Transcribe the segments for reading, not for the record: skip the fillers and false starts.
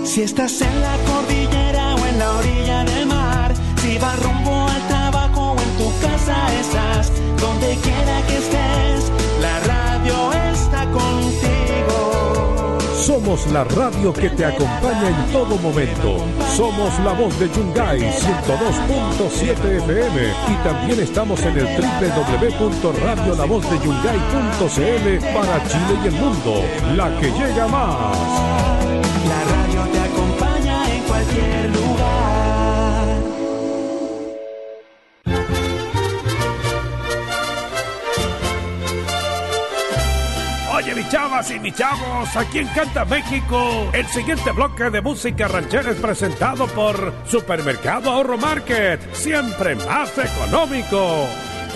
Si estás en la cordillera o en la orilla del mar, si vas rumbo al trabajo o en tu casa estás, donde quiera que estés, la radio está contigo. Somos la radio que te acompaña en todo momento. Somos la voz de Yungay 102.7 FM y también estamos en el www.radiolavozdeyungay.cl para Chile y el mundo. La que llega más. La radio te acompaña en cualquier lugar. Oye, mis chavas y mis chavos, aquí en Canta México, el siguiente bloque de música ranchera es presentado por Supermercado Ahorro Market, siempre más económico.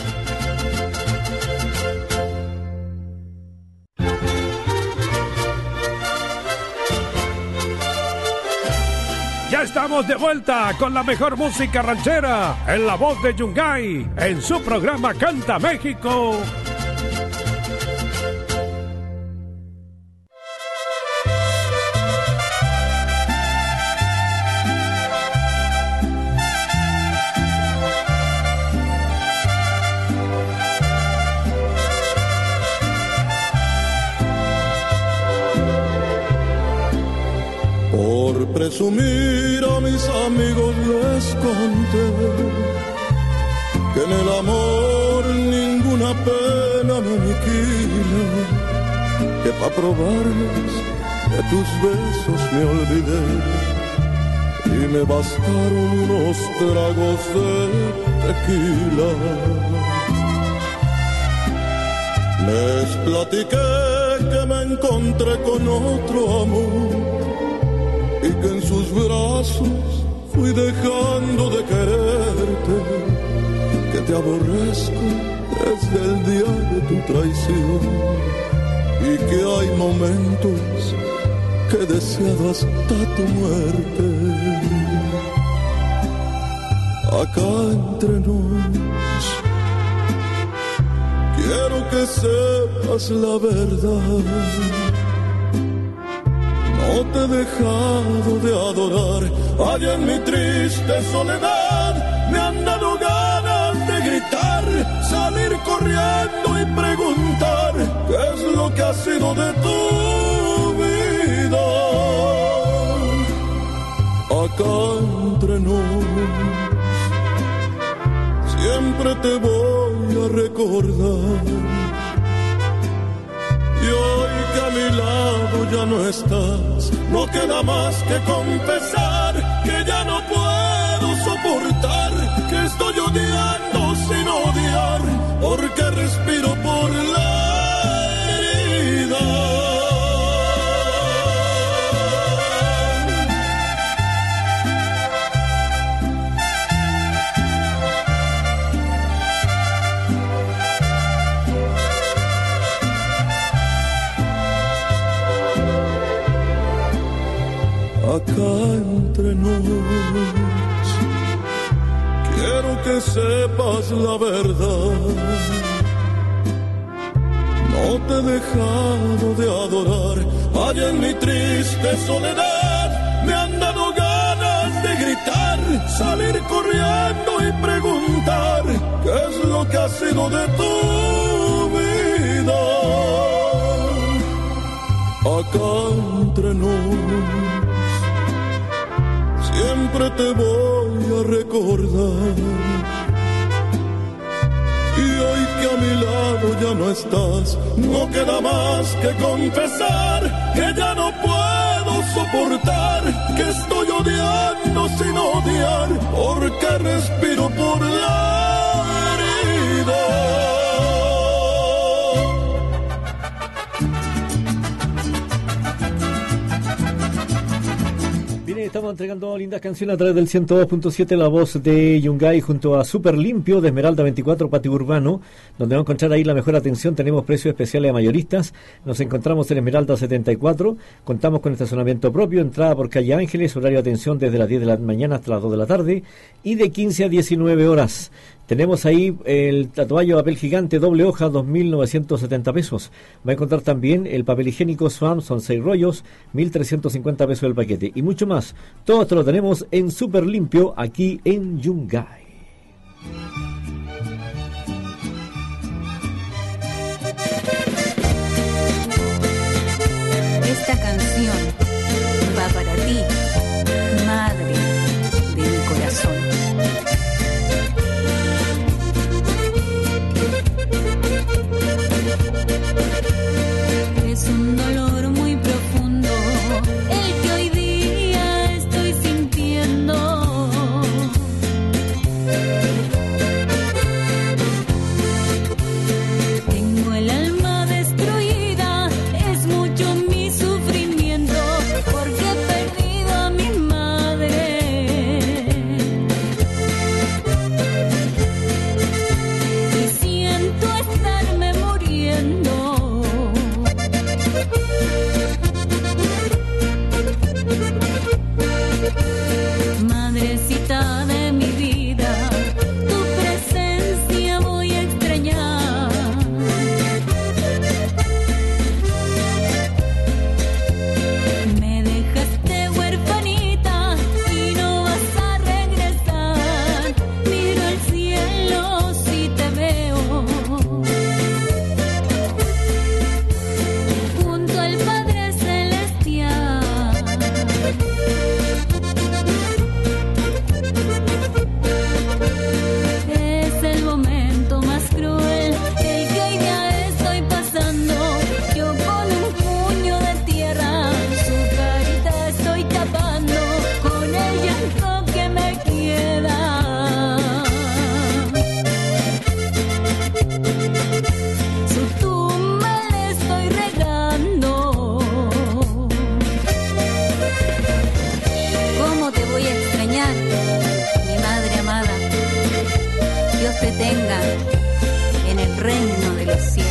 Ya estamos de vuelta con la mejor música ranchera en la voz de Yungay, en su programa Canta México. Por presumir a mis amigos les conté que en el amor ninguna pena me aniquila, que pa' probarles de tus besos me olvidé y me bastaron unos tragos de tequila. Les platiqué que me encontré con otro amor y que en sus brazos fui dejando de quererte, que te aborrezco desde el día de tu traición y que hay momentos que he deseado hasta tu muerte. Acá entre nos, quiero que sepas la verdad. No te he dejado de adorar, allá en mi triste soledad me han dado ganas de gritar, salir corriendo y preguntar qué es lo que ha sido de tu vida. Acá entre nos, siempre te voy a recordar. Y hoy que a mi lado ya no estás, no queda más que confesar que ya no puedo soportar, que estoy odiando sin odiar, porque respiro por la herida. Acá entre nos, quiero que sepas la verdad. No te he dejado de adorar, allá en mi triste soledad me han dado ganas de gritar, salir corriendo y preguntar qué es lo que ha sido de tu vida. Acá entre nos, siempre te voy a recordar. Y hoy que a mi lado ya no estás, no queda más que confesar que ya no puedo soportar, que estoy odiando sin odiar, porque respiro por la herida. Estamos entregando lindas canciones a través del 102.7, la voz de Yungay junto a Super Limpio de Esmeralda 24 Patio Urbano, donde vamos a encontrar ahí la mejor atención. Tenemos precios especiales a mayoristas. Nos encontramos en Esmeralda 74, contamos con estacionamiento propio, entrada por calle Ángeles, horario de atención desde las 10 de la mañana hasta las 2 de la tarde y de 15 a 19 horas. Tenemos ahí el tatuaje de papel gigante doble hoja, 2.970 pesos. Va a encontrar también el papel higiénico Swam, son 6 rollos, 1.350 pesos el paquete. Y mucho más. Todo esto lo tenemos en Super Limpio, aquí en Yungay. Esta canción va para ti, madre de mi corazón. Es un dolor muy profundo el que hoy día estoy sintiendo. Tengo el alma destruida, es mucho mi sufrimiento, porque he perdido a mi madre. Y siento estarme muriendo. Madrecita de mi vida, tu presencia voy a extrañar. Me dejaste huerfanita y no vas a regresar. Miro al cielo si te veo junto al Padre Celestial. Es el momento más cruel el que hoy día estoy pasando. Yo con un puño de tierra su carita estoy tapando con el llanto que me queda. Su tumba le estoy regando. ¿Cómo te voy a extrañar, mi madre amada? Dios te tenga en el reino de los cielos.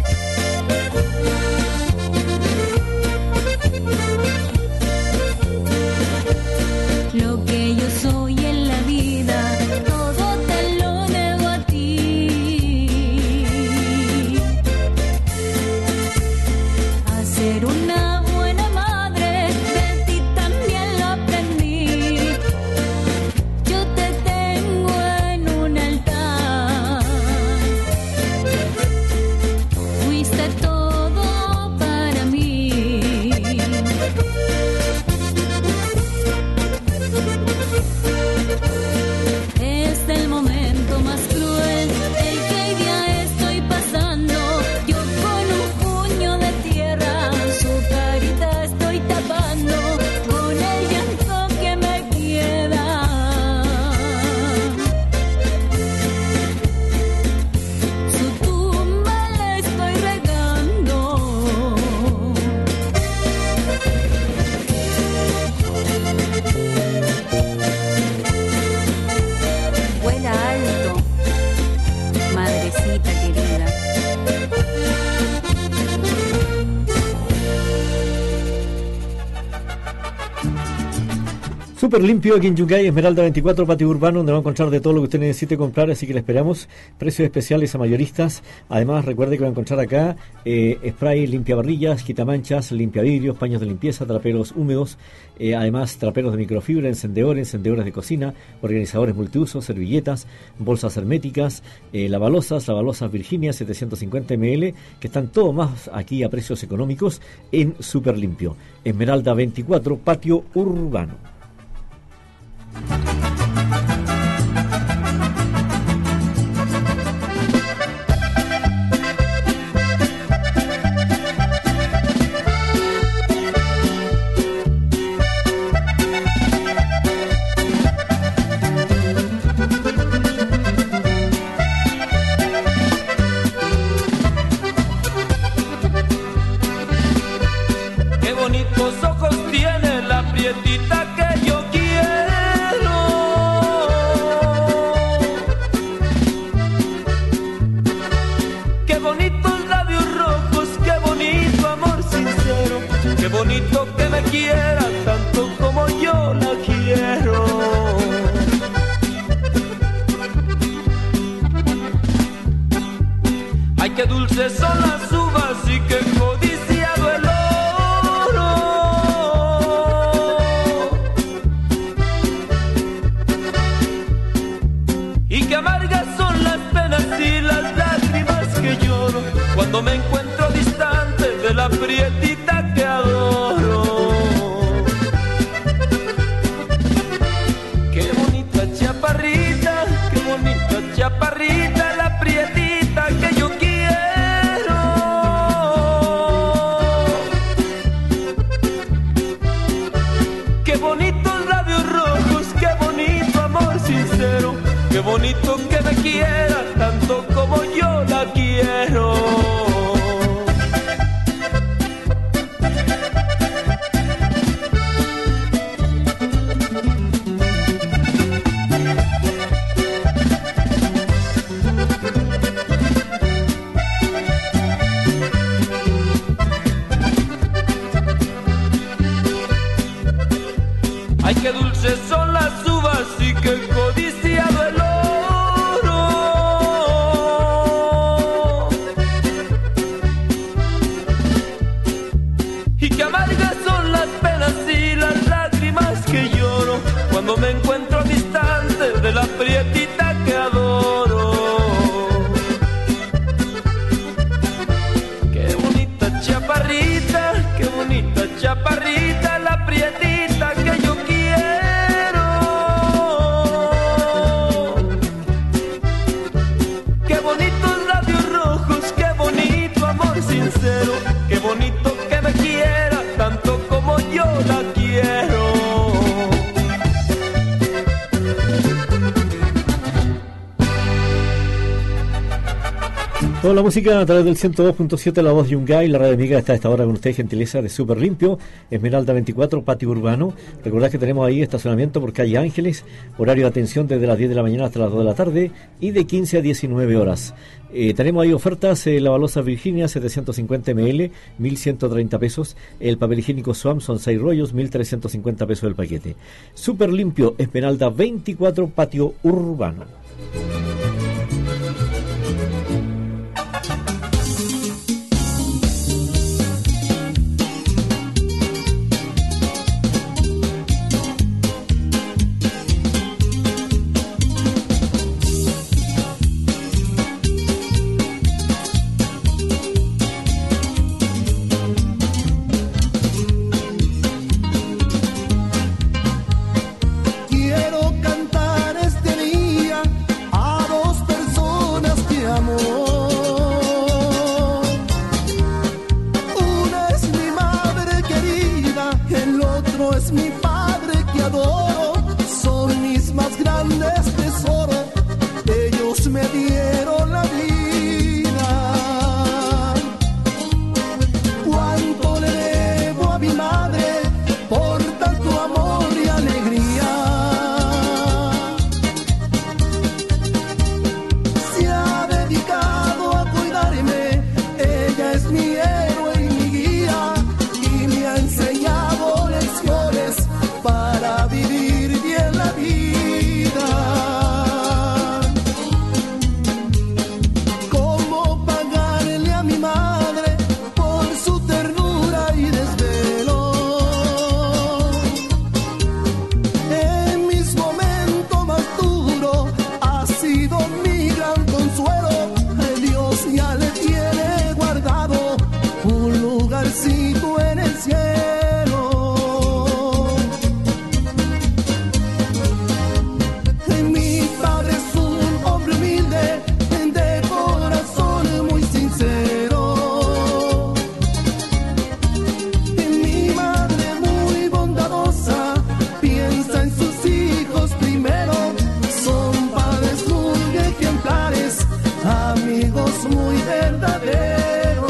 Lo que yo soy en la vida, todo te lo debo a ti. A ser una buena madre, de ti también lo aprendí. Yo te tengo en un altar. Fuiste todo para mí. Es el momento más cruel el que hoy día estoy pasando. Yo con un puño de tierra su carita estoy tapando con el llanto que me queda. Su tumba le estoy regando. Vuela alto, madrecita querida. Super Limpio aquí en Yungay, Esmeralda 24, patio urbano, donde va a encontrar de todo lo que usted necesite comprar, así que le esperamos. Precios especiales a mayoristas. Además, recuerde que va a encontrar acá spray limpiaparrillas, quitamanchas, limpiavidrios, paños de limpieza, traperos húmedos, además traperos de microfibra, encendedores de cocina, organizadores multiusos, servilletas, bolsas herméticas, lavalosas Virginia 750 ml, que están todo más aquí a precios económicos en Super Limpio. Esmeralda 24, patio urbano. Qué bonitos ojos tiene la prietita que yo quiero. Qué bonitos labios rojos, qué bonito amor sincero. Qué bonito que me quiera tanto como yo la quiero. Ay, qué dulces son las uvas y qué codiciado el oro. Y qué amargas son las penas y las lágrimas que lloro cuando me encuentro distante de la prietita que adoro. Qué bonita chaparrita, la prietita que yo quiero. Qué bonitos labios rojos, qué bonito amor sincero, qué bonito que me quiera tanto como yo la quiero. Toda la música a través del 102.7, la voz Yungay, la radio amiga está a esta hora con usted, gentileza de Super Limpio, Esmeralda 24, patio urbano. Recordad que tenemos ahí estacionamiento por calle Ángeles, horario de atención desde las 10 de la mañana hasta las 2 de la tarde y de 15 a 19 horas. Tenemos ahí ofertas, la balosa Virginia 750 ml, 1.130 pesos, el papel higiénico Swam son 6 rollos, 1.350 pesos el paquete. Super Limpio, Esmeralda 24, patio urbano. Quiero cantar este día a dos personas que amo. Una es mi madre querida, el otro es mi padre que adoro. Son mis más grandes tesoros, ellos me dieron la vida. Cuánto le debo a mi madre por tanto amor y alegría. Se ha dedicado a cuidarme, ella es mi héroe y mi guía, y me ha enseñado lecciones para vivir bien la vida. ¿Cómo pagarle a mi madre por su ternura y desvelo? En mis momentos más duros ha sido mi gran consuelo. Dios ya le tiene guardado un lugarcito en el cielo. Mi padre es un hombre humilde, de corazón muy sincero. Mi madre muy bondadosa, piensa en sus hijos primero. Son padres muy ejemplares, amigos muy verdaderos.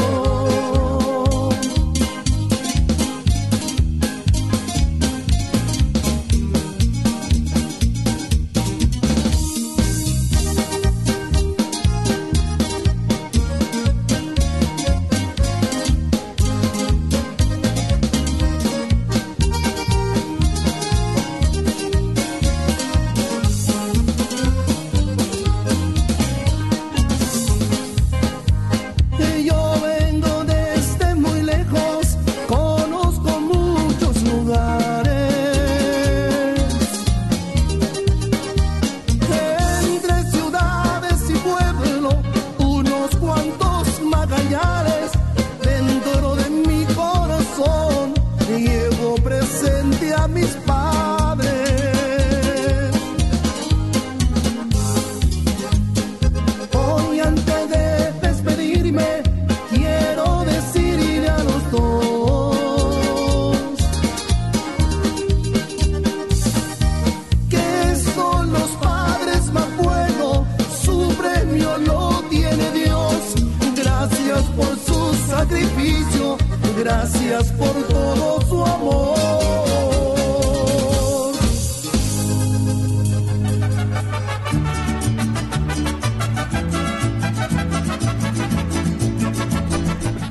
Yo vengo desde muy lejos, conozco muchos lugares. Entre ciudades y pueblos, unos cuantos magallanes. Dentro de mi corazón llevo presente a mis padres. Hoy antes de despedirme quiero decirle a los dos que son los padres más buenos, su premio lo tiene Dios. Gracias por su sacrificio, gracias por todo su amor.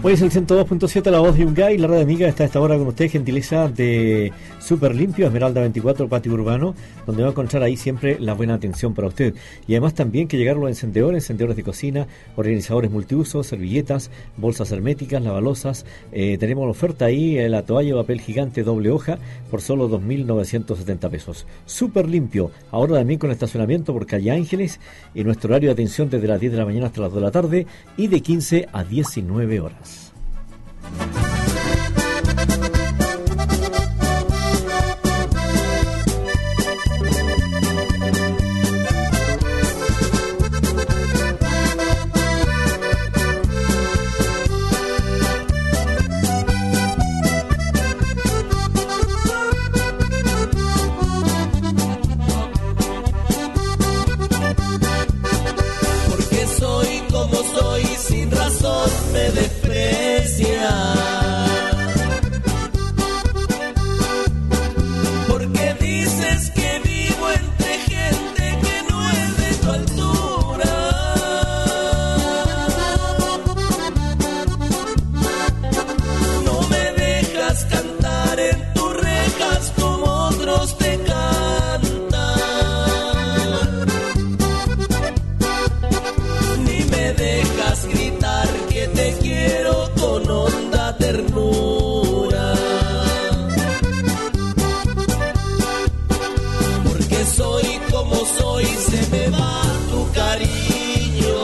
Hoy es el 102.7 La Voz de Yungay, la radio amiga está a esta hora con usted, gentileza de Super Limpio, Esmeralda 24, Patio Urbano, donde va a encontrar ahí siempre la buena atención para usted. Y además también que llegaron los encendedores de cocina, organizadores multiusos, servilletas, bolsas herméticas, lavalosas. Tenemos la oferta ahí, la toalla de papel gigante doble hoja por solo 2.970 pesos. Super Limpio, ahora también con estacionamiento por calle Ángeles, y nuestro horario de atención desde las 10 de la mañana hasta las 2 de la tarde y de 15 a 19 horas. Porque soy como soy, sin razón me desprecia. Porque dices que vivo entre gente que no es de tu altura. No me dejas cantar en tus rejas como otros te cantan. Ni me dejas gritar que te quiero con honda ternura. Porque soy como soy, se me va tu cariño.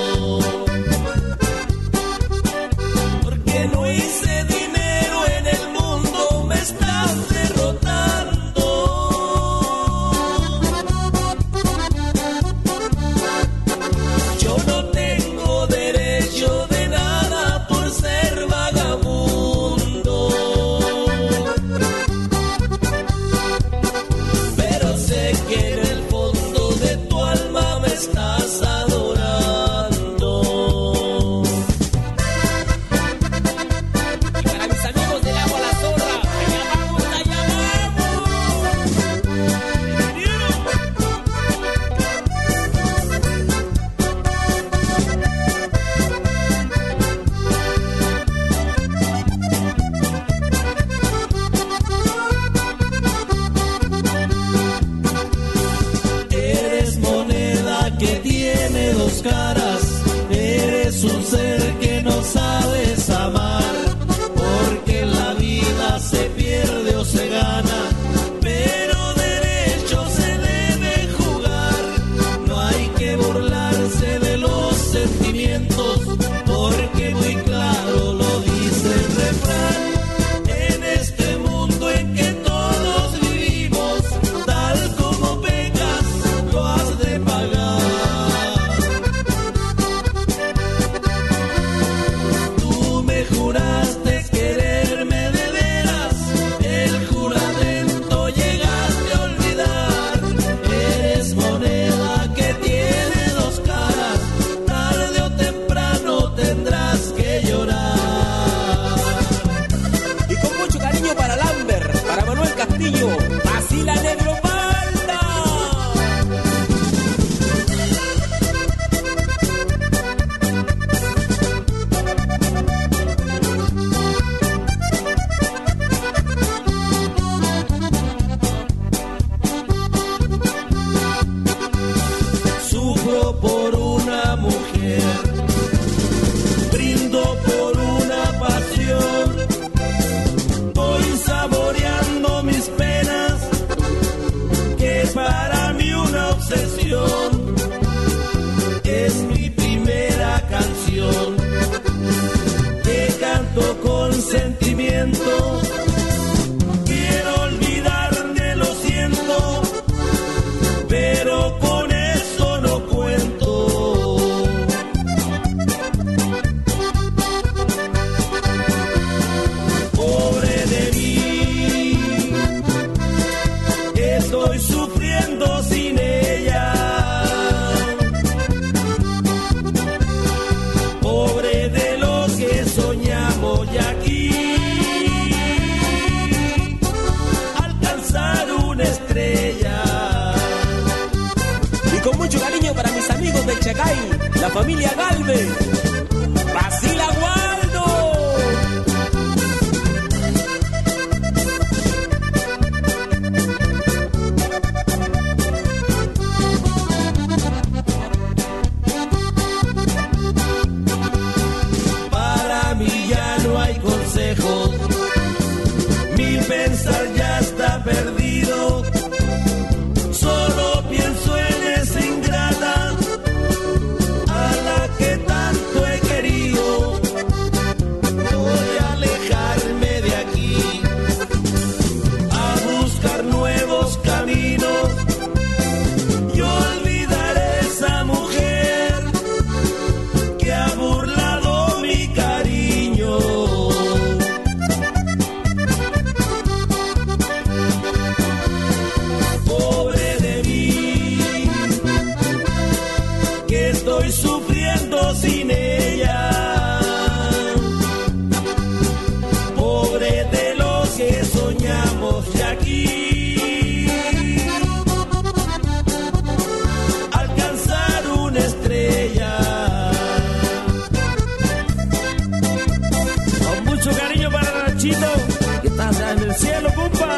Porque no hice dinero en el mundo, me estás derrotando. Yo no tengo derecho de nada por ser vagabundo. Pero sé que en el fondo de tu alma me estás adorando. Y para mis amigos del agua la zorra, allá vamos, allá Eres moneda que tiene dos caras, eres un ser que no sabes amar, porque en la vida se pierde o se gana, pero derecho se debe jugar. No hay que burlarse de los sentimientos, porque muy claro lo dice el refrán. En este mundo en que todos vivimos, tal como pecas, lo has de pagar. Tú me juraste quererme de veras, el juramento llegaste a olvidar. Eres moneda que tiene dos caras, tarde o temprano tendrás que llorar. Y con mucho cariño para Lambert, para Manuel Castillo, así la negro falta. Sufro por una mujer, brindo por una pasión. Voy saboreando mis penas, que para mí una obsesión. Es mi primera canción, que canto con sentimiento. Quiero olvidarme, lo siento, pero con eso no cuento. Pobre de mí, estoy sufriendo sin ella. Pobre de los que soñamos ya aquí, alcanzar una estrella. Y con mucho cariño para mis amigos del Chacay, la familia Galvez, Basila Waldo. pensar ya está perdido. Solo pienso en esa ingrata a la que tanto he querido. Voy a alejarme de aquí a buscar nuevos caminos y olvidar esa mujer que ha burlado mi cariño. Pobre de mí, que estoy sufriendo sin ella. Pobre de los que soñamos de aquí alcanzar una estrella. Con mucho cariño para Nachito, que está allá en el cielo, compa.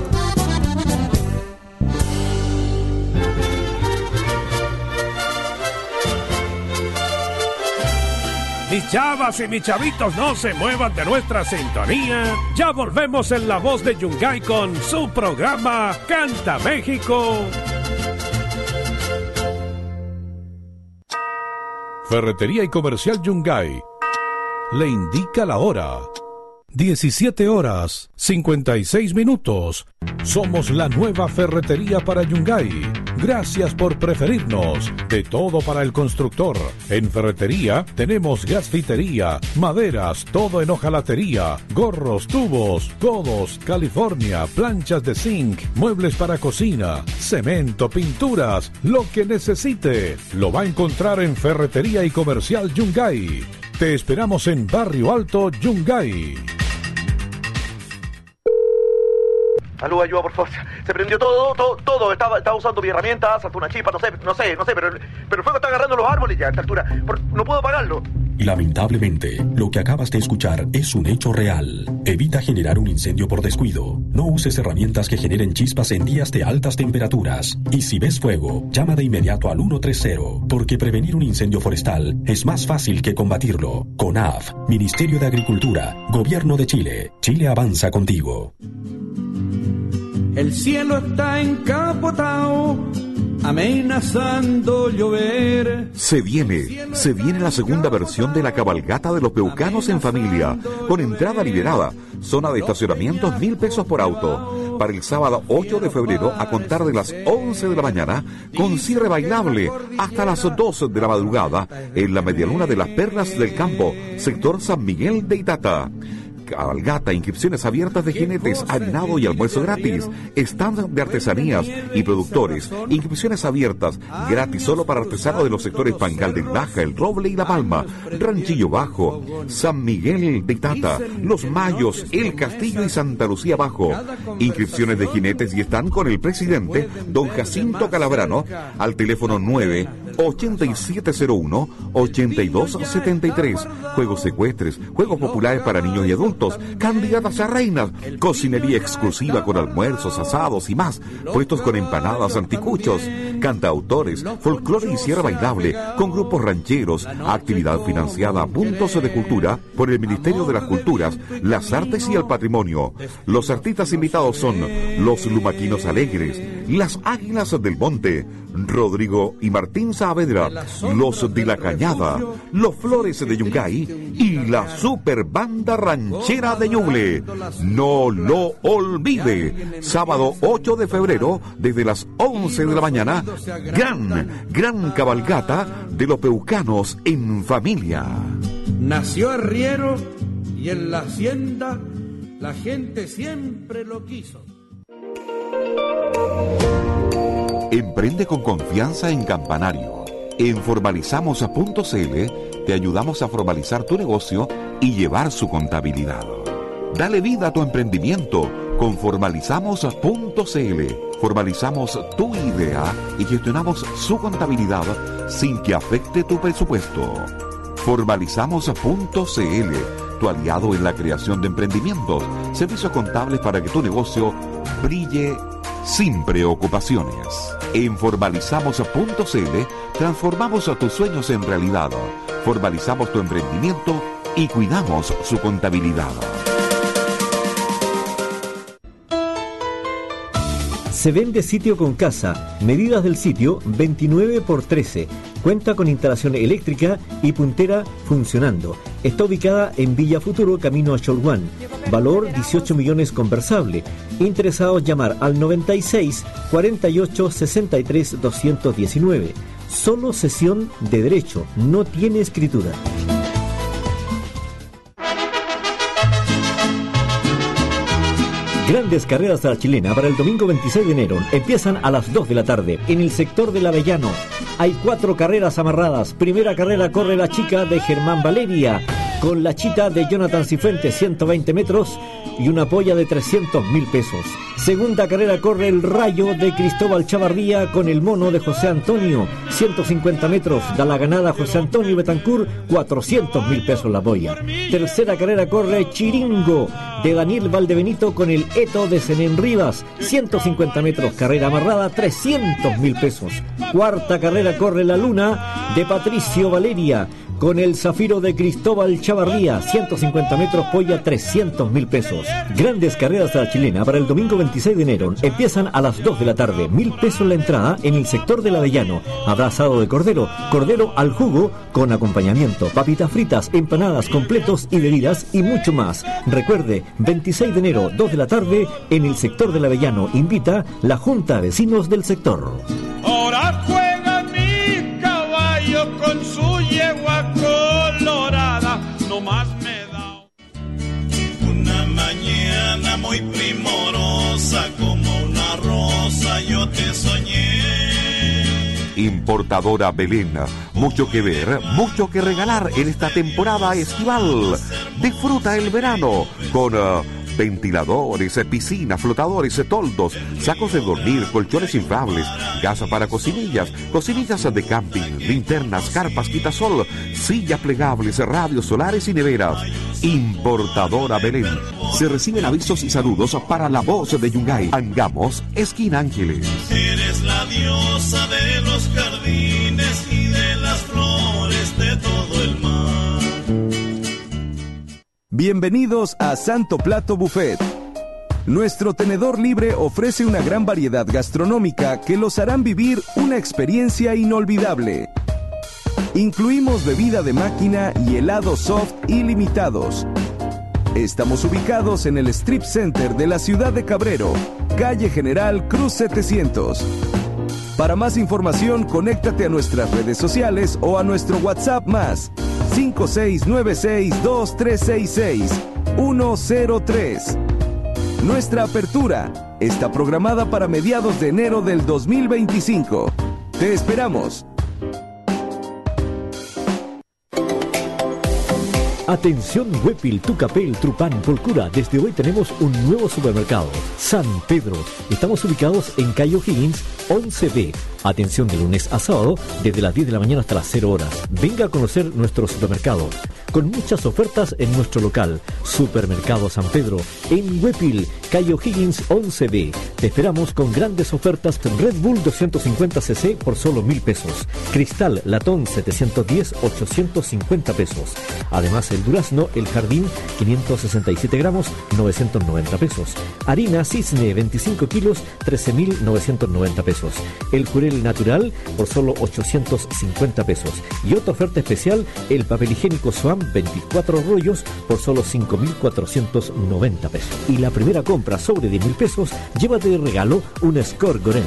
Mis chavas y mis chavitos, no se muevan de nuestra sintonía. Ya volvemos en La Voz de Yungay con su programa Canta México. Ferretería y Comercial Yungay le indica la hora. 17 horas, 56 minutos. Somos la nueva ferretería para Yungay. Gracias por preferirnos. De todo para el constructor. En ferretería tenemos gasfitería, maderas, todo en hojalatería, gorros, tubos, codos, California, planchas de zinc, muebles para cocina, cemento, pinturas, lo que necesite. Lo va a encontrar en Ferretería y Comercial Yungay. Te esperamos en Barrio Alto, Yungay. Aló, ayuda, por favor. Se prendió todo. Estaba usando mi herramienta, saltó una chispa, no sé, pero el fuego está agarrando los árboles ya a esta altura. No puedo apagarlo. Lamentablemente, lo que acabas de escuchar es un hecho real. Evita generar un incendio por descuido. No uses herramientas que generen chispas en días de altas temperaturas. Y si ves fuego, llama de inmediato al 130, porque prevenir un incendio forestal es más fácil que combatirlo. CONAF, Ministerio de Agricultura, Gobierno de Chile. Chile avanza contigo. El cielo está encapotado, amenazando llover. Se viene la segunda versión de la cabalgata de los peucanos en familia, con entrada liberada, zona de estacionamiento 1.000 pesos por auto. Para el sábado 8 de febrero, a contar de las 11 de la mañana, con cierre bailable hasta las 2 de la madrugada, en la medialuna de las Perlas del Campo, sector San Miguel de Itata. Cabalgata, inscripciones abiertas de jinetes, harinado y almuerzo gratis, stand de artesanías y productores, inscripciones abiertas, gratis solo para artesanos de los sectores Pangal del Baja, El Roble y La Palma, Ranchillo Bajo, San Miguel de Itata, Los Mayos, El Castillo y Santa Lucía Bajo. Inscripciones de jinetes y stand con el presidente, don Jacinto Calabrano, al teléfono 9-8701-8273. Juegos secuestres, juegos populares para niños y adultos, candidatas a reinas, cocinería exclusiva con almuerzos, asados y más, puestos con empanadas, anticuchos, cantautores, folclore y cierre bailable, con grupos rancheros, actividad financiada a puntos de cultura por el Ministerio de las Culturas, las Artes y el Patrimonio. Los artistas invitados son los Lumaquinos Alegres, las Águilas del Monte, Rodrigo y Martín Saavedra, los de la Cañada, los Flores de Yungay y la Super Banda Ranchera de Ñuble. No lo olvide. Sábado 8 de febrero, desde las 11 de la mañana, gran cabalgata de los peucanos en familia. Nació arriero y en la hacienda la gente siempre lo quiso. Emprende con confianza en Campanario. En formalizamos.cl te ayudamos a formalizar tu negocio y llevar su contabilidad. Dale vida a tu emprendimiento con formalizamos.cl. Formalizamos tu idea y gestionamos su contabilidad sin que afecte tu presupuesto. Formalizamos.cl, tu aliado en la creación de emprendimientos, servicios contables para que tu negocio brille sin preocupaciones. En formalizamos.cl transformamos tus sueños en realidad, formalizamos tu emprendimiento y cuidamos su contabilidad. Se vende sitio con casa. Medidas del sitio 29 por 13. Cuenta con instalación eléctrica y puntera funcionando. Está ubicada en Villa Futuro, camino a Cholguán. Valor 18 millones conversable. Interesados llamar al 96 48 63 219. Solo cesión de derecho, no tiene escritura. Grandes carreras a la chilena para el domingo 26 de enero. Empiezan a las 2 de la tarde en el sector del Avellano. Hay 4 carreras amarradas. Primera carrera corre la chica de Germán Valeria con la chita de Jonathan Cifuentes, 120 metros y una polla de 300.000 pesos. Segunda carrera corre el Rayo de Cristóbal Chavarría con el mono de José Antonio, 150 metros. Da la ganada José Antonio Betancur, 400.000 pesos la polla. Tercera carrera corre Chiringo de Daniel Valdebenito con el Eto de Zenén Rivas, 150 metros. Carrera amarrada, 300.000 pesos. Cuarta carrera corre La Luna de Patricio Valeria con el Zafiro de Cristóbal Chavarría, 150 metros, polla, 300.000 pesos. Grandes carreras a la chilena para el domingo 26 de enero. Empiezan a las 2 de la tarde. 1.000 pesos la entrada en el sector del Avellano. Habrá asado de cordero, cordero al jugo con acompañamiento, papitas fritas, empanadas, completos y bebidas y mucho más. Recuerde, 26 de enero, 2 de la tarde, en el sector del Avellano. Invita la Junta de Vecinos del sector. Ahora juega mi caballo con su yegua colorada, no más me da una mañana muy primorosa, como una rosa yo te soñé. Importadora Belén, mucho que ver, mucho que regalar en esta temporada estival. Disfruta el verano con ventiladores, piscinas, flotadores, toldos, sacos de dormir, colchones inflables, gas para cocinillas, cocinillas de camping, linternas, carpas, quitasol, sillas plegables, radios solares y neveras. Importadora Belén. Se reciben avisos y saludos para la voz de Yungay. Angamos, esquina Ángeles. Eres la diosa de los jardines y de las flores de todo el mar. Bienvenidos a Santo Plato Buffet. Nuestro tenedor libre ofrece una gran variedad gastronómica que los harán vivir una experiencia inolvidable. Incluimos bebida de máquina y helados soft ilimitados. Estamos ubicados en el Strip Center de la ciudad de Cabrero, calle General Cruz 700. Para más información, conéctate a nuestras redes sociales o a nuestro WhatsApp más 5696-2366-103. Nuestra apertura está programada para mediados de enero del 2025. ¡Te esperamos! Atención Huépil, Tucapel, Trupán, Polcura. Desde hoy tenemos un nuevo supermercado, San Pedro. Estamos ubicados en calle O'Higgins 11B. Atención de lunes a sábado, desde las 10 de la mañana hasta las 0 horas. Venga a conocer nuestro supermercado, con muchas ofertas en nuestro local. Supermercado San Pedro, en Huépil, calle O'Higgins 11B. Te esperamos con grandes ofertas. Red Bull 250cc por solo 1.000 pesos. Cristal Latón 710, 850 pesos. Además, el durazno, el jardín, 567 gramos, 990 pesos. Harina Cisne, 25 kilos, 13.990 pesos. El jurel natural, por solo 850 pesos. Y otra oferta especial, el papel higiénico Swam, 24 rollos, por solo 5.490 pesos. Y la primera compra sobre 10.000 pesos, llévate de regalo un Score Gorel.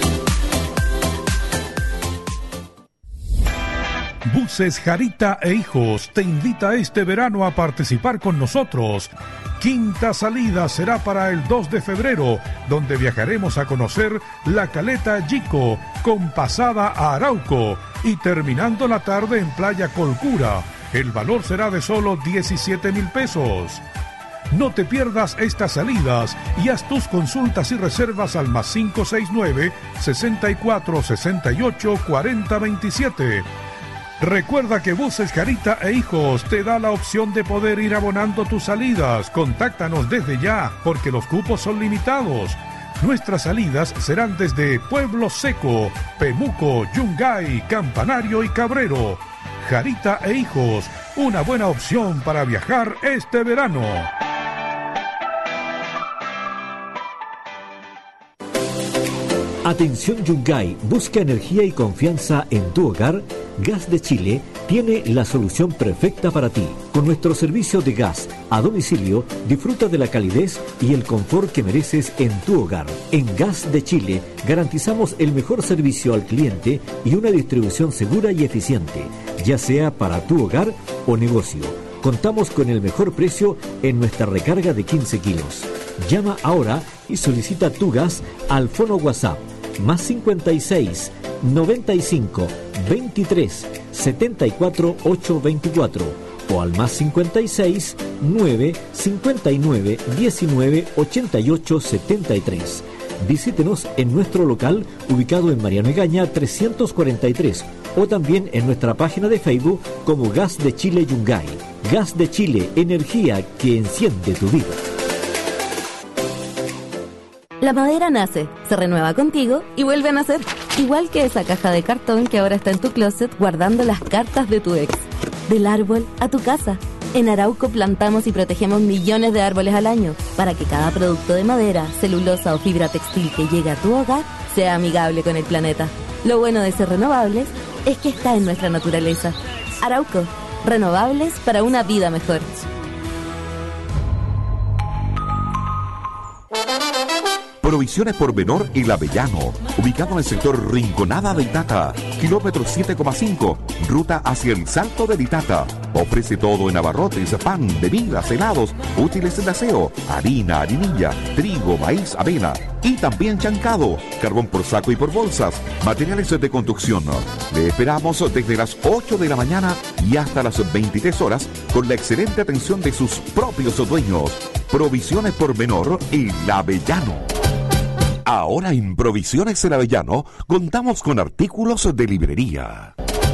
Buses Jarita e Hijos te invita este verano a participar con nosotros. Quinta salida será para el 2 de febrero, donde viajaremos a conocer la Caleta Yico, con pasada a Arauco y terminando la tarde en Playa Colcura. El valor será de solo 17.000 pesos. No te pierdas estas salidas y haz tus consultas y reservas al más 569 64 68 40 27. Recuerda que Buses Jarita e Hijos te da la opción de poder ir abonando tus salidas. Contáctanos desde ya, porque los cupos son limitados. Nuestras salidas serán desde Pueblo Seco, Pemuco, Yungay, Campanario y Cabrero. Jarita e Hijos, una buena opción para viajar este verano. Atención Yungay, busca energía y confianza en tu hogar. Gas de Chile tiene la solución perfecta para ti. Con nuestro servicio de gas a domicilio, disfruta de la calidez y el confort que mereces en tu hogar. En Gas de Chile garantizamos el mejor servicio al cliente y una distribución segura y eficiente, ya sea para tu hogar o negocio. Contamos con el mejor precio en nuestra recarga de 15 kilos. Llama ahora y solicita tu gas al fono WhatsApp más 56 95 23 74 824 o al más 56 9 59 19 88 73. Visítenos en nuestro local ubicado en Mariano Egaña 343 o también en nuestra página de Facebook como Gas de Chile Yungay. Gas de Chile, energía que enciende tu vida. La madera nace, se renueva contigo y vuelve a nacer. Igual que esa caja de cartón que ahora está en tu closet guardando las cartas de tu ex. Del árbol a tu casa. En Arauco plantamos y protegemos millones de árboles al año para que cada producto de madera, celulosa o fibra textil que llegue a tu hogar sea amigable con el planeta. Lo bueno de ser renovables es que está en nuestra naturaleza. Arauco, renovables para una vida mejor. Provisiones Pormenor El Avellano, ubicado en el sector Rinconada de Itata, kilómetro 7,5, ruta hacia el Salto de Itata. Ofrece todo en abarrotes, pan, bebidas, helados, útiles de aseo, harina, harinilla, trigo, maíz, avena y también chancado, carbón por saco y por bolsas, materiales de construcción. Le esperamos desde las 8 de la mañana y hasta las 23 horas con la excelente atención de sus propios dueños. Provisiones Pormenor El Avellano. Ahora en Provisiones El Avellano contamos con artículos de librería.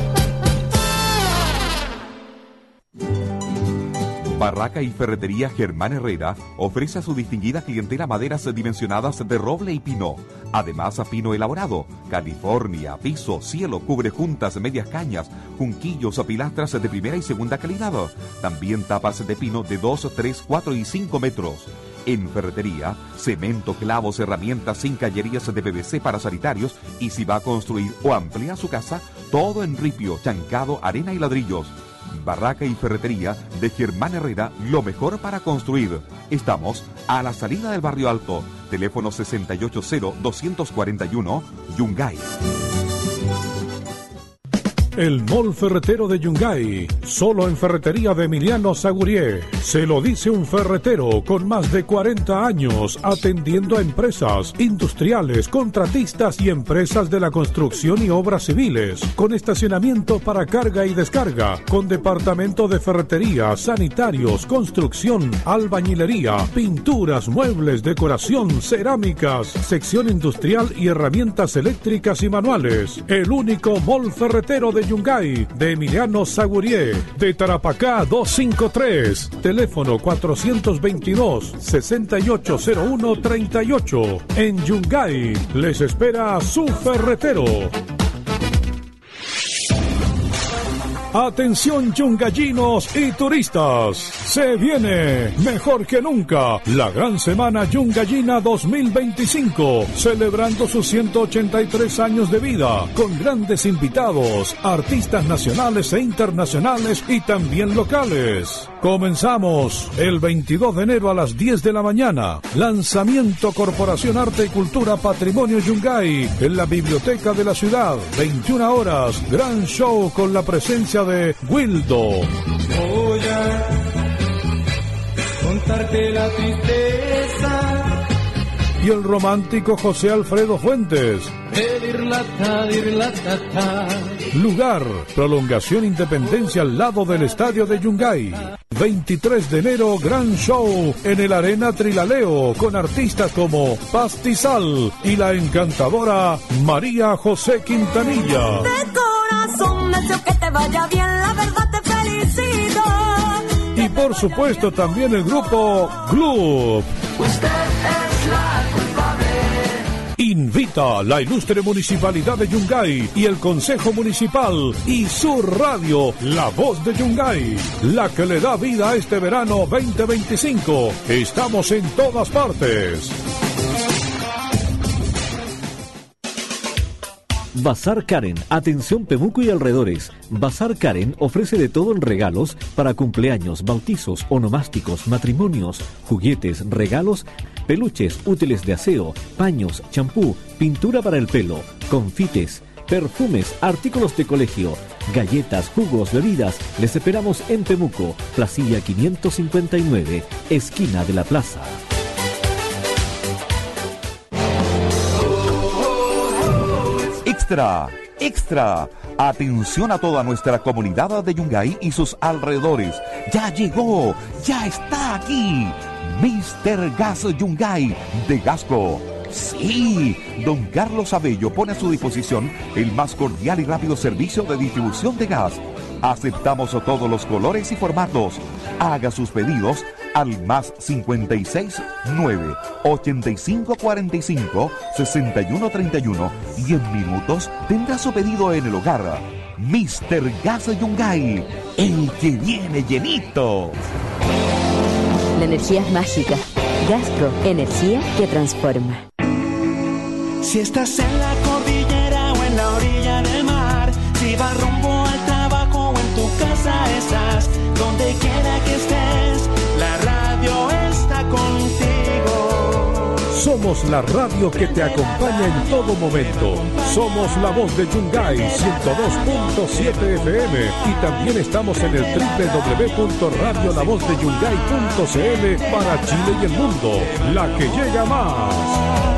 Barraca y Ferretería Germán Herrera ofrece a su distinguida clientela maderas dimensionadas de roble y pino. Además, a pino elaborado, California, piso, cielo, cubre juntas, medias cañas, junquillos o pilastras de primera y segunda calidad. También tapas de pino de 2, 3, 4 y 5 metros. En ferretería, cemento, clavos, herramientas, cincallerías de PVC para sanitarios y si va a construir o ampliar su casa, todo en ripio, chancado, arena y ladrillos. Barraca y Ferretería de Germán Herrera, lo mejor para construir. Estamos a la salida del Barrio Alto. Teléfono 680-241, Yungay. El Mall Ferretero de Yungay, solo en Ferretería de Emiliano Sagurié. Se lo dice un ferretero con más de 40 años atendiendo a empresas, industriales, contratistas y empresas de la construcción y obras civiles, con estacionamiento para carga y descarga, con departamento de ferretería, sanitarios, construcción, albañilería, pinturas, muebles, decoración, cerámicas, sección industrial y herramientas eléctricas y manuales. El único Mall Ferretero de Yungay, de Emiliano Sagurié, de Tarapacá 253, teléfono 422-680138. En Yungay les espera su ferretero. Atención yungallinos y turistas, se viene mejor que nunca la Gran Semana Yungallina 2025, celebrando sus 183 años de vida, con grandes invitados, artistas nacionales e internacionales y también locales. Comenzamos el 22 de enero a las 10 de la mañana, lanzamiento Corporación Arte y Cultura Patrimonio Yungay, en la Biblioteca de la Ciudad, 21 horas, gran show con la presencia de Wildo. Voy a contarte la tristeza y el romántico José Alfredo Fuentes. Lugar, Prolongación Independencia al lado del Estadio de Yungay. 23 de enero, gran show en el Arena Trilaleo con artistas como Pastizal y la encantadora María José Quintanilla. De corazón deseo que te vaya bien, la verdad te felicito. Y por supuesto también el grupo Club. Usted es la culpable. Invita la ilustre Municipalidad de Yungay y el Consejo Municipal y su radio, La Voz de Yungay, la que le da vida a este verano 2025. Estamos en todas partes. Bazar Karen, atención Pemuco y alrededores. Bazar Karen ofrece de todo en regalos para cumpleaños, bautizos, onomásticos, matrimonios, juguetes, regalos, peluches, útiles de aseo, paños, champú, pintura para el pelo, confites, perfumes, artículos de colegio, galletas, jugos, bebidas. Les esperamos en Pemuco, Placilla 559, esquina de la plaza. Extra, extra. Atención a toda nuestra comunidad de Yungay y sus alrededores. Ya llegó, ya está aquí. Mr. Gas Yungay de Gasco. Sí, don Carlos Abello pone a su disposición el más cordial y rápido servicio de distribución de gas. Aceptamos todos los colores y formatos. Haga sus pedidos al más 56 9 85 45 61 31 y en minutos tendrá su pedido en el hogar. Mr. Gas Yungay, el que viene llenito. La energía es mágica. Gasco, energía que transforma. Si estás en la cordillera o en la orilla del mar, si vas rumbo al trabajo o en tu casa estás, donde quiera que estés, la radio está contigo. Somos la radio que te acompaña en todo momento. Somos La Voz de Yungay 102.7 FM y también estamos en el www.radiolavozdeyungay.cl para Chile y el mundo. La que llega más.